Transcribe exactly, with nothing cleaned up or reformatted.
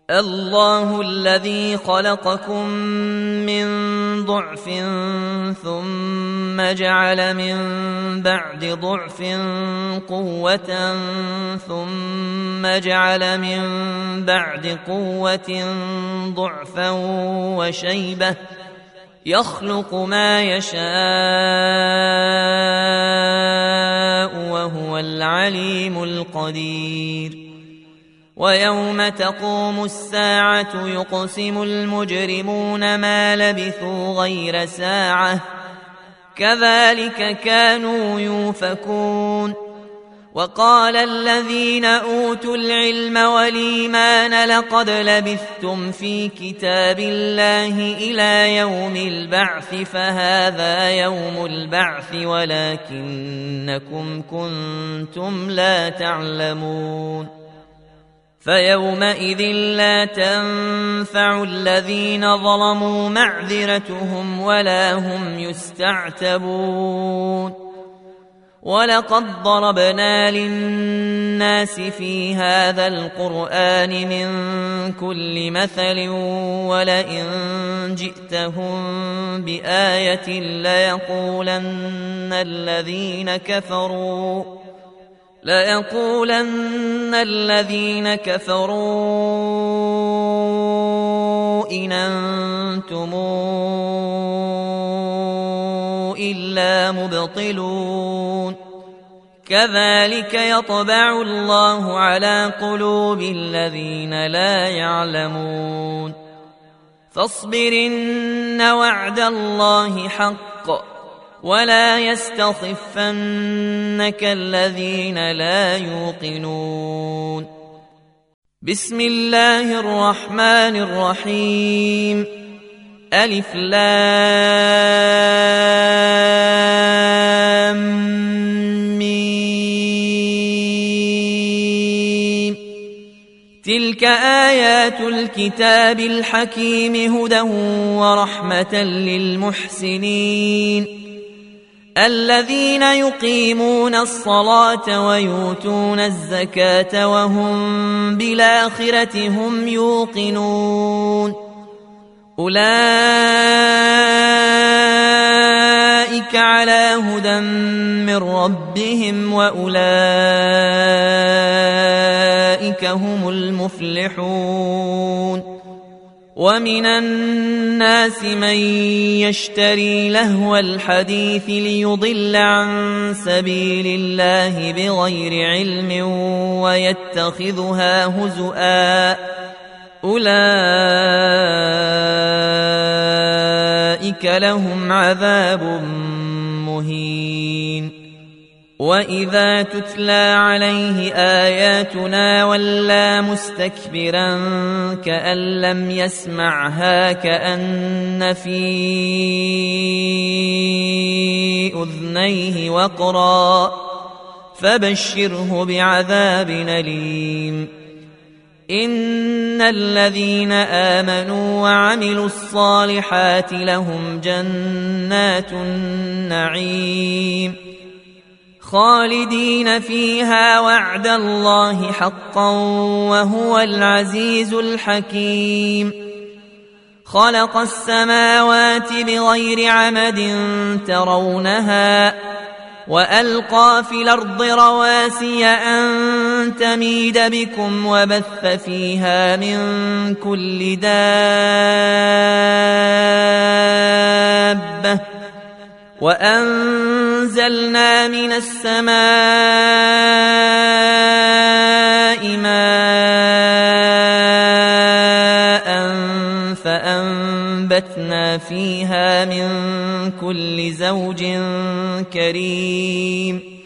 الله الذي خلقكم من ضعف ثم جعل من بعد ضعف قوة ثم جعل من بعد قوة ضعفا وشيبة يخلق ما يشاء وهو العليم القدير. ويوم تقوم الساعة يقسم المجرمون ما لبثوا غير ساعة كذلك كانوا يؤفكون. وقال الذين أوتوا العلم والإيمان لقد لبثتم في كتاب الله إلى يوم البعث فهذا يوم البعث ولكنكم كنتم لا تعلمون. فيومئذ لا تنفع الذين ظلموا معذرتهم ولا هم يستعتبون. ولقد ضربنا للناس في هذا القرآن من كل مثل ولئن جئتهم بآية ليقولن الذين كفروا ليقولن الذين كفروا إن أنتم إلا مبطلون. كذلك يطبع الله على قلوب الذين لا يعلمون. فاصبر إن وعد الله حق ولا يستخفنك الذين لا يوقنون. بسم الله الرحمن الرحيم. ألف لام ميم. تلك آيات الكتاب الحكيم هدى ورحمة للمحسنين الذين يقيمون الصلاة ويؤتون الزكاة وهم بالآخرة هم يوقنون. أولئك على هدى من ربهم وأولئك هم المفلحون. ومن الناس من يشتري لهو الحديث ليضل عن سبيل الله بغير علم ويتخذها هزؤا أولئك لهم عذاب مهين. وإذا تتلى عليه آياتنا ولى مستكبرا كأن لم يسمعها كأن في أذنيه وقرا فبشره بعذاب أليم. إن الذين آمنوا وعملوا الصالحات لهم جنات النعيم خالدين فيها وعد الله حقا وهو العزيز الحكيم. خلق السماوات بغير عمد ترونها وألقى في الأرض رواسي أن تميد بكم وبث فيها من كل دابة وأنزلنا من السماء ماء فأنبتنا فيها من كل زوج كريم.